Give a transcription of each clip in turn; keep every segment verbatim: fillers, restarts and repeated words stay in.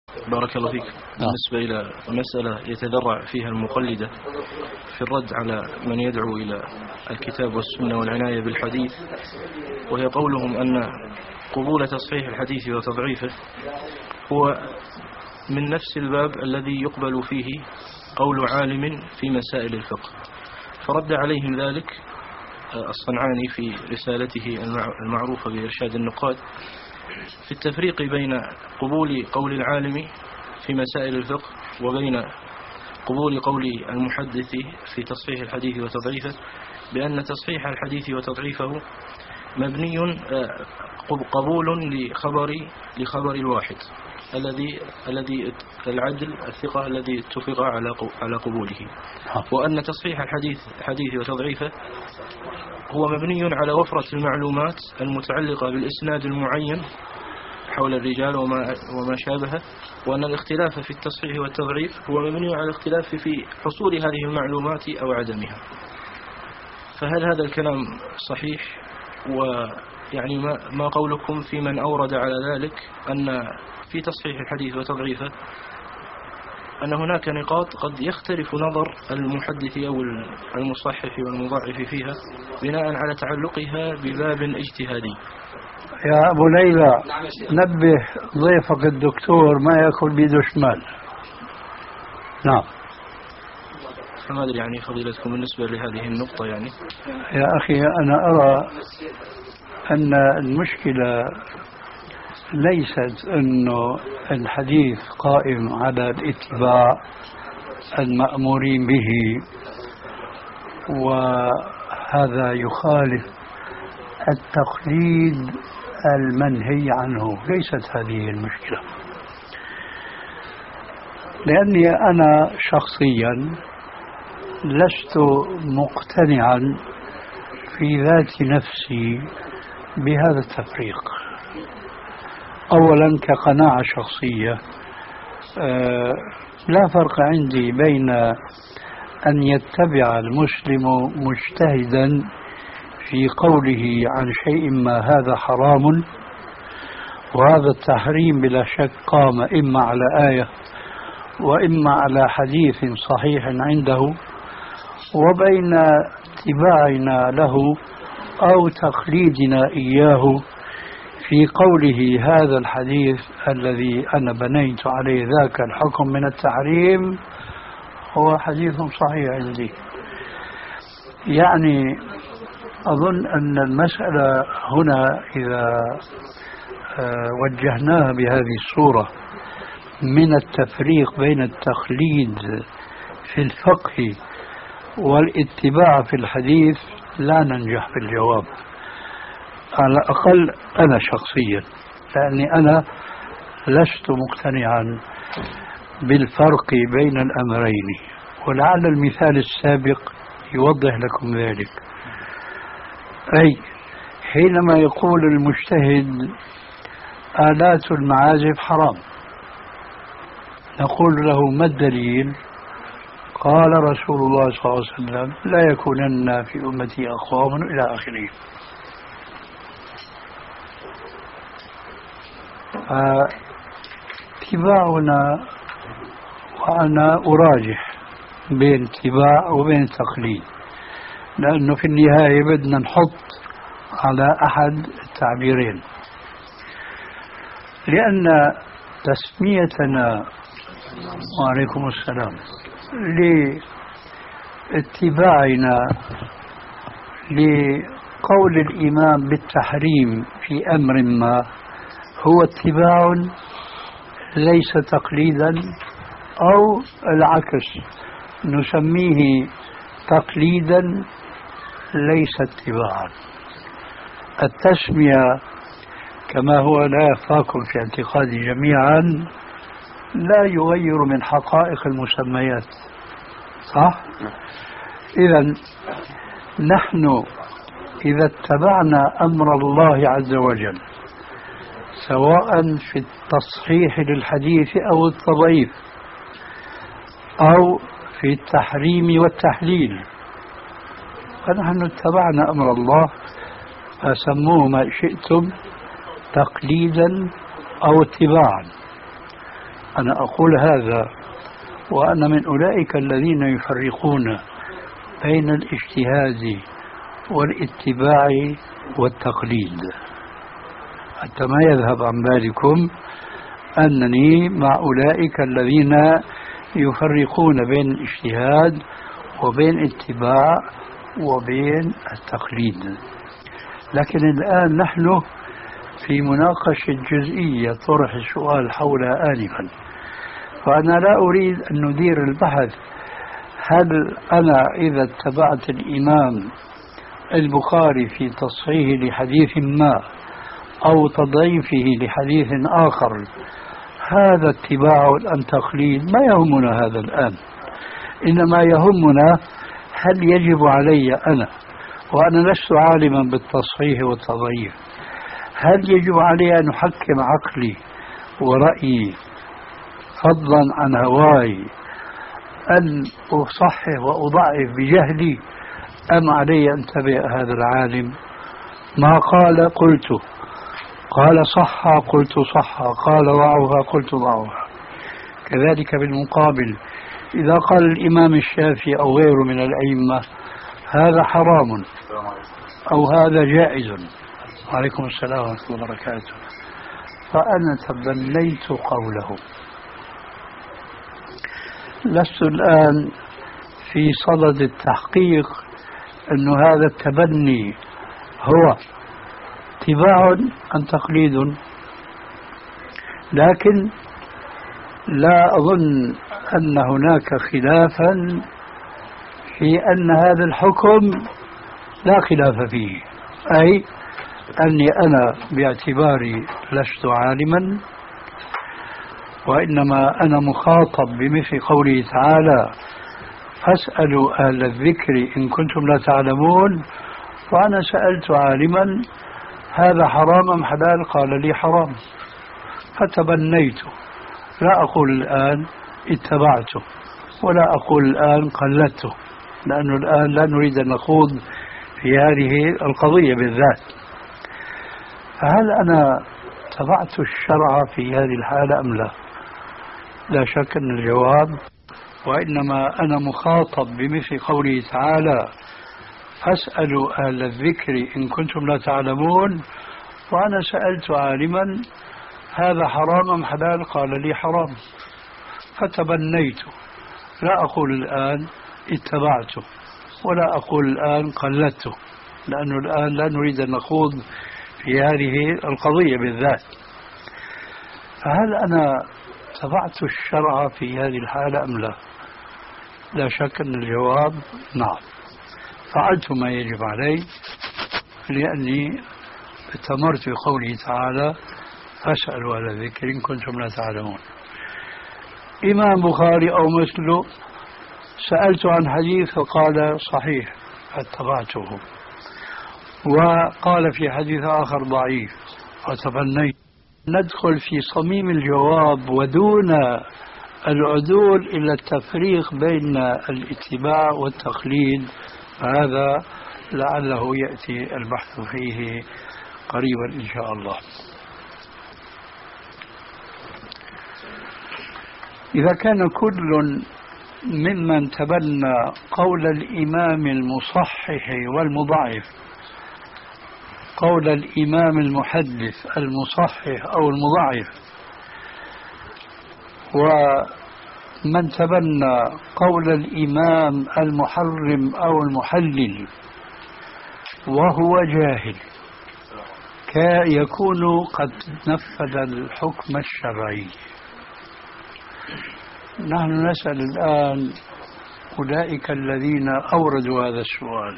بارك الله فيك. بالنسبة إلى مسألة يتذرع فيها المقلدة في الرد على من يدعو إلى الكتاب والسنة والعناية بالحديث، وهي قولهم أن قبول تصحيح الحديث وتضعيفه هو من نفس الباب الذي يقبل فيه قول عالم في مسائل الفقه. فرد عليهم ذلك الصنعاني في رسالته المعروفة بإرشاد النقاد في التفريق بين قبول قول العالم في مسائل الفقه وبين قبول قول المحدث في تصحيح الحديث وتضعيفه، بأن تصحيح الحديث وتضعيفه مبني قبول لخبر لخبر الواحد الذي الذي العدل الثقة الذي اتفق على على قبوله، وأن تصحيح الحديث الحديث وتضعيفه هو مبني على وفرة المعلومات المتعلقة بالإسناد المعين حول الرجال وما وما شابهه، وأن الاختلاف في التصحيح والتضعيف هو مبني على الاختلاف في حصول هذه المعلومات أو عدمها. فهل هذا الكلام صحيح؟ ويعني ما ما قولكم في من أورد على ذلك أن في تصحيح الحديث وتضعيفه أن هناك نقاط قد يختلف نظر المحدث أو المصحح والمضاعف فيها بناء على تعلقها بباب اجتهادي؟ يا أبو ليلى، نبه ضيفك الدكتور ما يأكل بيده شمال. نعم. فما أدري يعني فضيلتكم بالنسبة لهذه النقطة. يعني يا أخي أنا أرى أن المشكلة ليست أنه الحديث قائم على الاتباع المأمورين به وهذا يخالف التقليد المنهي عنه، ليست هذه المشكلة. لأني أنا شخصيا لست مقتنعا في ذات نفسي بهذا التفريق. أولا كقناعة شخصية آه لا فرق عندي بين أن يتبع المسلم مجتهدا في قوله عن شيء ما هذا حرام، وهذا التحريم بلا شك قام إما على آية وإما على حديث صحيح عنده، وبين اتباعنا له أو تقليدنا إياه في قوله هذا الحديث الذي أنا بنيت عليه ذاك الحكم من التحريم هو حديث صحيح عندي. يعني أظن أن المسألة هنا إذا وجهناها بهذه الصورة من التفريق بين التقليد في الفقه والاتباع في الحديث لا ننجح في الجواب، على الأقل أنا شخصيا، لأني أنا لست مقتنعا بالفرق بين الأمرين، ولعل المثال السابق يوضح لكم ذلك. أي حينما يقول المجتهد آلات المعازف حرام، نقول له ما الدليل؟ قال رسول الله صلى الله عليه وسلم لا يكونن في أمتي أقوام إلى آخره. اتباعنا، وأنا أراجح بين اتباع وبين تقليد، لأنه في النهاية بدنا نحط على أحد التعبيرين، لأن تسميتنا وعليكم السلام لاتباعنا لقول الإمام بالتحريم في أمر ما هو اتباع ليس تقليدا، أو العكس نسميه تقليدا ليس اتباعا. التسمية كما هو لا يخفاكم في اعتقادي جميعا لا يغير من حقائق المسميات، صح؟ إذن نحن إذا اتبعنا أمر الله عز وجل سواء في التصحيح للحديث أو التضعيف أو في التحريم والتحليل، فنحن اتبعنا أمر الله، فسموه ما شئتم تقليدا أو اتباعا. أنا أقول هذا وأنا من أولئك الذين يفرقون بين الاجتهاد والاتباع والتقليد، حتى ما يذهب عن بالكم أنني مع أولئك الذين يفرقون بين الاجتهاد وبين الاتباع وبين التقليد. لكن الآن نحن في مناقشة جزئية طرح السؤال حولها آنفا، فأنا لا أريد أن ندير البحث هل أنا إذا اتبعت الإمام البخاري في تصحيح لحديث ما أو تضعيفه لحديث آخر هذا اتباع أم تقليد، ما يهمنا هذا الآن. إنما يهمنا هل يجب علي أنا، وأنا لست عالما بالتصحيح والتضعيف، هل يجب علي أن أحكم عقلي ورأيي فضلا عن هواي أن أصحح وأضعف بجهلي، أم علي أن أتبع هذا العالم؟ ما قال قلت، قال صح قلت صح، قال ضعها قلت ضعها. كذلك بالمقابل إذا قال الإمام الشافعي أو غيره من الأئمة هذا حرام أو هذا جائز، وعليكم السلام ورحمة الله وبركاته، فأنا تبنيت قوله. لست الآن في صدد التحقيق أن هذا التبني هو اتباع أم تقليد، لكن لا أظن أن هناك خلافا في أن هذا الحكم لا خلاف فيه، أي أني أنا باعتباري لست عالما، وإنما أنا مخاطب بمثل قوله تعالى فاسألوا أهل الذكر إن كنتم لا تعلمون، وأنا سألت عالما هذا حرام أم حلال؟ قال لي حرام، فتبنيته. لا أقول الآن اتبعته ولا أقول الآن قلدته، لأنه الآن لا نريد أن نخوض في هذه القضية بالذات. فهل أنا اتبعت الشرع في هذه الحالة أم لا؟ لا شك أن الجواب وإنما أنا مخاطب بمثل قوله تعالى فاسألوا أهل الذكر إن كنتم لا تعلمون، وأنا سألت عالما هذا حرام أم حلال؟ قال لي حرام، فتبنيته. لا أقول الآن اتبعته ولا أقول الآن قلدته، لأنه الآن لا نريد أن نخوض في هذه القضية بالذات. فهل أنا اتبعت الشرع في هذه الحالة أم لا؟ لا شك أن الجواب نعم، فعلت ما يجب علي، لأني اتمرت بقوله تعالى فاسألوا أهل الذكر إن كنتم لا تعلمون. إمام بخاري أو مثله سألت عن حديث فقال صحيح فاتبعته، وقال في حديث آخر ضعيف فتبنيت. ندخل في صميم الجواب ودون العدول إلى التفريق بين الاتباع والتقليد، هذا لعله يأتي البحث فيه قريبا إن شاء الله. إذا كان كل ممن تبنى قول الإمام المصحح والمضعف، قول الإمام المحدث المصحح أو المضعف، ومن تبنى قول الإمام المحرم أو المحلل وهو جاهل، يكون قد نفذ الحكم الشرعي. نحن نسأل الآن أولئك الذين أوردوا هذا السؤال،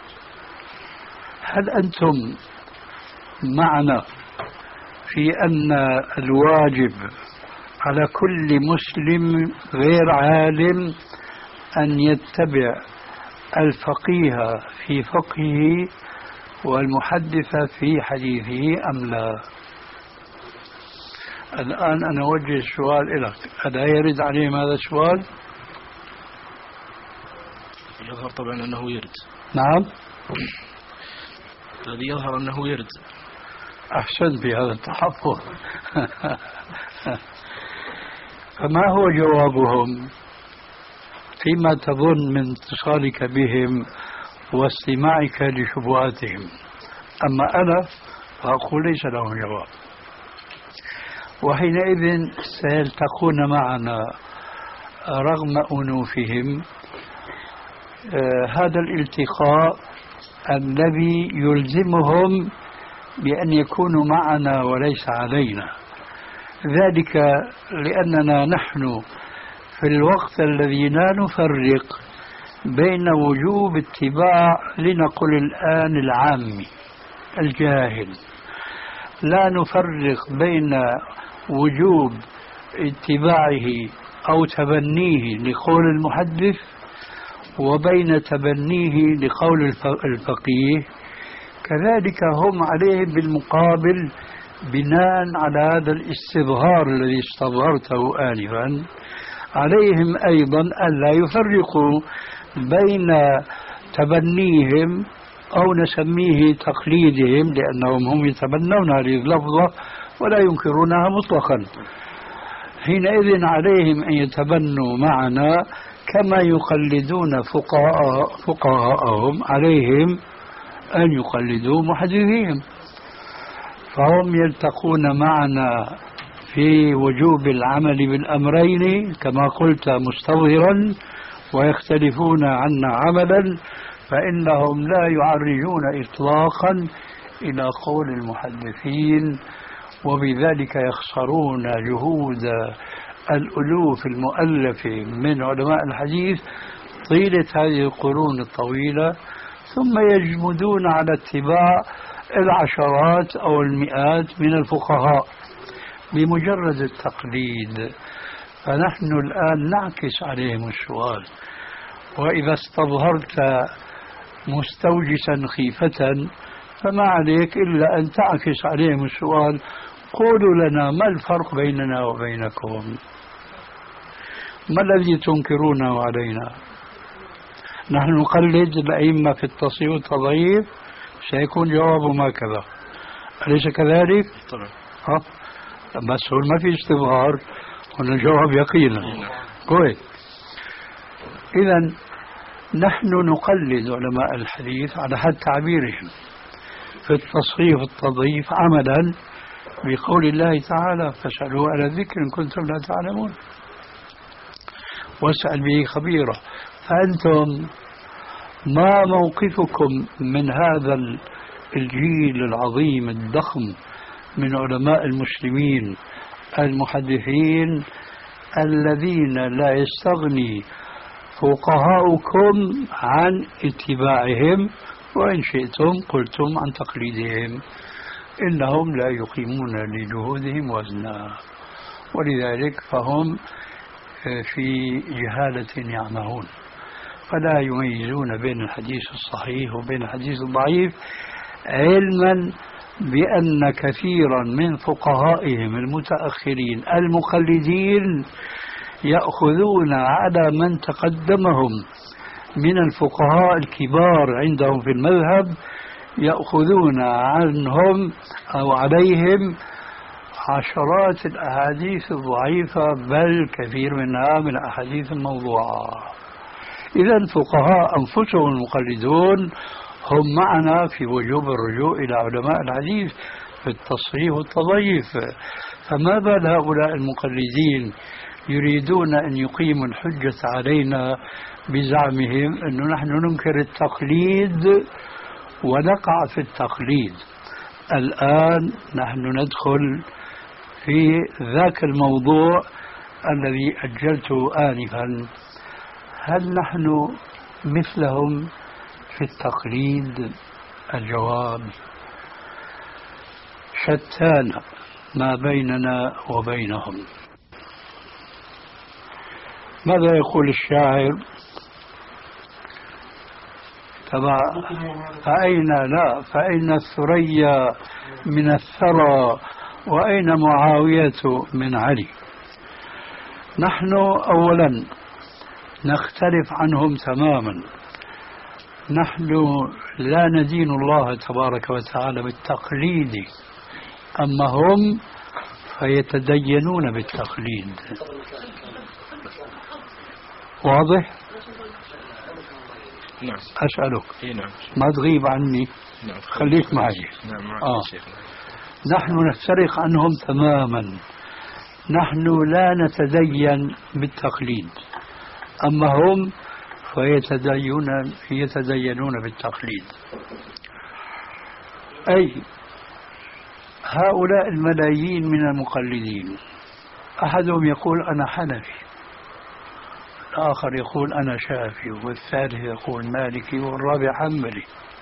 هل أنتم معنا في أن الواجب على كل مسلم غير عالم أن يتبع الفقيه في فقهه والمحدث في حديثه أم لا؟ الآن أنا أوجه السؤال لك، ألا يرد عليهم هذا السؤال؟ يظهر طبعا أنه يرد. نعم، الذي يظهر أنه يرد. أحسن بهذا التحفظ. فما هو جوابهم فيما تظن من اتصالك بهم واستماعك لشبهاتهم؟ أما أنا فأقول ليس لهم جواب، وحينئذ سيلتقون معنا رغم أنوفهم. آه هذا الالتقاء الذي يلزمهم بأن يكونوا معنا وليس علينا، ذلك لأننا نحن في الوقت الذي لا نفرق بين وجوب اتباع، لنقل الآن العامي الجاهل، لا نفرق بين وجوب اتباعه أو تبنيه لقول المحدث وبين تبنيه لقول الفقيه. كذلك هم عليهم بالمقابل بناء على هذا الاستظهار الذي استظهرته آنفا، عليهم أيضا ألا يفرقوا بين تبنيهم أو نسميه تقليدهم، لأنهم هم يتبنون هذه اللفظة ولا ينكرونها مطلقا. حينئذ عليهم أن يتبنوا معنا كما يقلدون فقهاء فقهاءهم عليهم أن يقلدوا محدثيهم. فهم يلتقون معنا في وجوب العمل بالأمرين كما قلت مستظهرا، ويختلفون عنا عملا، فإنهم لا يعرجون إطلاقا إلى قول المحدثين، وبذلك يخسرون جهود الألوف المؤلفة من علماء الحديث طيلة هذه القرون الطويلة، ثم يجمدون على اتباع العشرات أو المئات من الفقهاء بمجرد التقليد. فنحن الآن نعكس عليهم السؤال، وإذا استظهرت مستوجسا خيفة فما عليك إلا أن تعكس عليهم السؤال: قولوا لنا ما الفرق بيننا وبينكم؟ ما الذي تنكرونه علينا؟ نحن نقلد الأئمة في التصحيح والتضعيف، سيكون جوابهم هكذا، أليس كذلك؟ طبعا. ها؟ بس هو ما في استظهار، هنا الجواب يقينا. كويس. إذن نحن نقلد علماء الحديث على حد تعبيرهم في التصحيح والتضعيف عملا بقول الله تعالى: فاسألوا أهل الذكر إن كنتم لا تعلمون واسأل به خبيرا. فأنتم ما موقفكم من هذا الجيل العظيم الضخم من علماء المسلمين المحدثين الذين لا يستغني فقهاؤكم عن اتباعهم، وإن شئتم قلتم عن تقليدهم؟ إنهم لا يقيمون لجهودهم وزنا، ولذلك فهم في جهالة يعمهون، فلا يميزون بين الحديث الصحيح وبين الحديث الضعيف، علما بأن كثيرا من فقهائهم المتأخرين المقلدين يأخذون على من تقدمهم من الفقهاء الكبار عندهم في المذهب، يأخذون عنهم أو عليهم عشرات الأحاديث الضعيفة، بل كثير منها من الأحاديث الموضوعة. إذا الفقهاء أنفسهم المقلدون هم معنا في وجوب الرجوع إلى علماء الحديث في التصحيح والتضعيف، فما بال هؤلاء المقلدين يريدون أن يقيموا الحجة علينا بزعمهم أنه نحن ننكر التقليد ونقع في التقليد. الآن نحن ندخل في ذاك الموضوع الذي أجلته آنفا: هل نحن مثلهم في التقليد؟ الجواب: شتان ما بيننا وبينهم. ماذا يقول الشاعر؟ تبع فأين لا فأين الثريا من الثرى وأين معاوية من علي. نحن أولا نختلف عنهم تماما، نحن لا ندين الله تبارك وتعالى بالتقليد، أما هم فيتدينون بالتقليد. واضح؟ نعم. أسألك. إيه نعم. ما تغيب عني. نعم. خليك معي. نعم. آه. نحن نفترق عنهم تماما. نحن لا نتدين بالتقليد، أما هم فيتدينون يتدينون بالتقليد. أي هؤلاء الملايين من المقلدين، أحدهم يقول أنا حنفي، الآخر يقول أنا شافعي، والثالث يقول مالكي، والرابع حنبلي.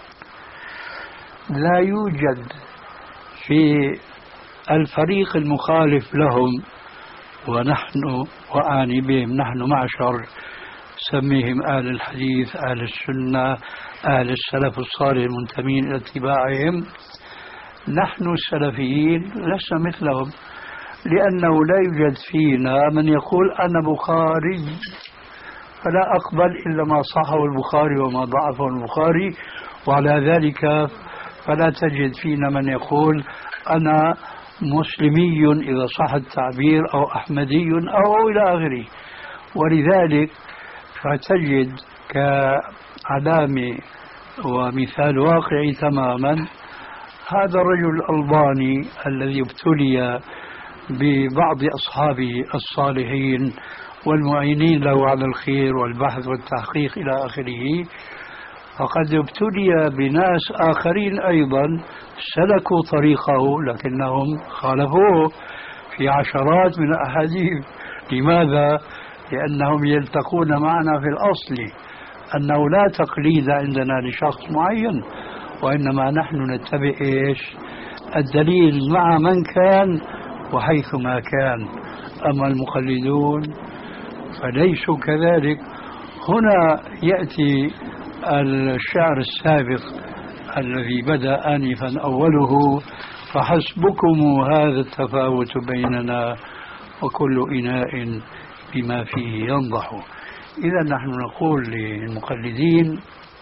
لا يوجد في الفريق المخالف لهم، ونحن وأعني بهم نحن معشر سميهم أهل الحديث، أهل السنة، أهل السلف الصالح المنتمين إلى اتباعهم، نحن السلفيين لسنا مثلهم، لأنه لا يوجد فينا من يقول أنا بخاري فلا أقبل إلا ما صحه البخاري وما ضعفه البخاري، وعلى ذلك فلا تجد فينا من يقول أنا مسلمي إذا صح التعبير أو أحمدي أو إلى آخره. ولذلك فتجد كعلامة ومثال واقعي تماما هذا الرجل الألباني الذي ابتلي ببعض أصحابه الصالحين والمعينين له على الخير والبحث والتحقيق إلى آخره، فقد ابتلي بناس آخرين أيضا سلكوا طريقه لكنهم خالفوه في عشرات من الأحاديث. لماذا؟ لأنهم يلتقون معنا في الأصل أنه لا تقليد عندنا لشخص معين، وإنما نحن نتبع إيش؟ الدليل مع من كان وحيث ما كان. أما المقلدون فليسوا كذلك. هنا يأتي الشعر السابق الذي بدأ آنفا أوله: فحسبكم هذا التفاوت بيننا وكل إناء بما فيه ينضح. إذا نحن نقول للمقلدين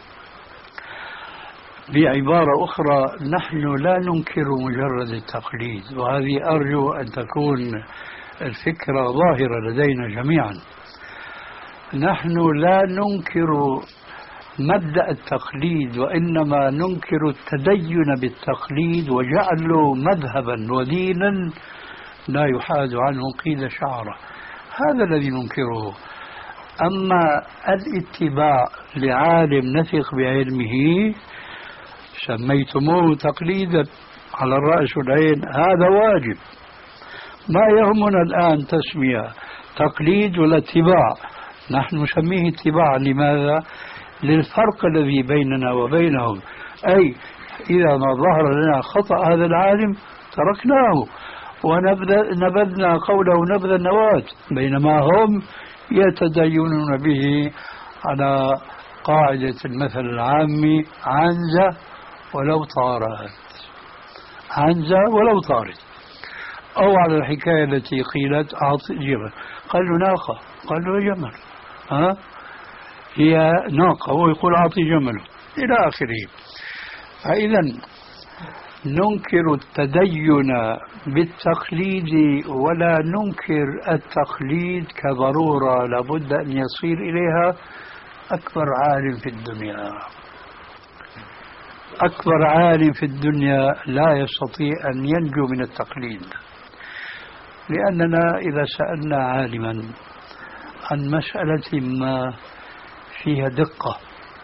بعبارة أخرى: نحن لا ننكر مجرد التقليد، وهذه أرجو أن تكون الفكرة ظاهرة لدينا جميعا. نحن لا ننكر مبدأ التقليد، وإنما ننكر التدين بالتقليد وجعله مذهبا ودينا لا يحاد عنه قيد شعره. هذا الذي ننكره. أما الاتباع لعالم نثق بعلمه سميتموه تقليدا على الرأس والعين، هذا واجب. ما يهمنا الآن تسمية تقليد ولا اتباع، نحن نسميه اتباع. لماذا؟ للفرق الذي بيننا وبينهم. أي إذا ما ظهر لنا خطأ هذا العالم تركناه ونبذنا قوله نبذ النواة، بينما هم يتدينون به على قاعدة المثل العامي: عنزة ولو طارت، عنزة ولو طارت. أو على الحكاية التي قيلت: أعطي جمل، قال له ناقة، قال له جمل، ها هي ناقة، هو يقول أعطي جمل إلى آخره. فإذا ننكر التدين بالتقليد ولا ننكر التقليد كضرورة لابد أن يصير إليها أكبر عالم في الدنيا. أكبر عالم في الدنيا لا يستطيع أن ينجو من التقليد، لأننا إذا سألنا عالما عن مسألة ما فيها دقة،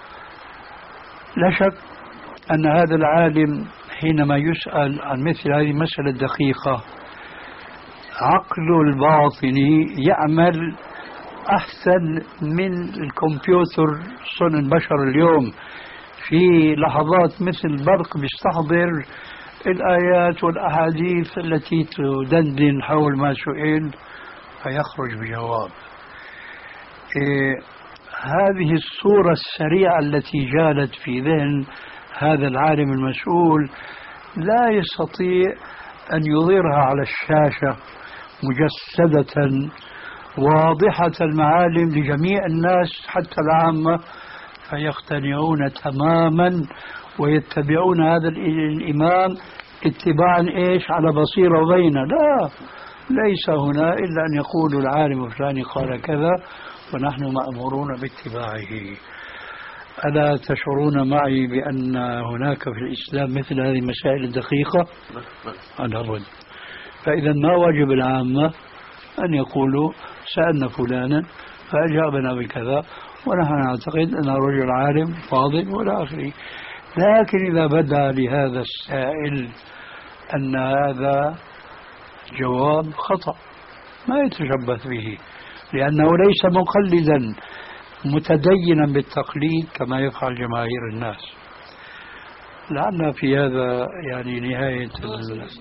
لا شك أن هذا العالم حينما يسأل عن مثل هذه المسألة الدقيقة عقله الباطني يعمل أحسن من الكمبيوتر صنع البشر اليوم. في لحظات مثل البرق بيستحضر الآيات والأحاديث التي تدندن حول ما سئل فيخرج بجواب. إيه هذه الصورة السريعة التي جالت في ذهن هذا العالم المسؤول لا يستطيع أن يظهرها على الشاشة مجسدة واضحة المعالم لجميع الناس حتى العامة، فيقتنعون تماما ويتبعون هذا الإمام اتباعا إيش على بصيرة وبينة. لا، ليس هنا إلا أن يقول العالم الفلاني قال كذا ونحن مأمورون باتباعه. ألا تشعرون معي بأن هناك في الإسلام مثل هذه المسائل الدقيقة؟ أنا أرد. فإذا ما واجب العامة أن يقولوا سألنا فلانا فأجابنا بكذا ونحن نعتقد أنه رجل عالم فاضل ولا آخره. لكن إذا بدا لهذا السائل أن هذا جواب خطأ ما يتشبث به، لأنه ليس مقلدا متدينا بالتقليد كما يفعل جماهير الناس. لعل في هذا يعني نهاية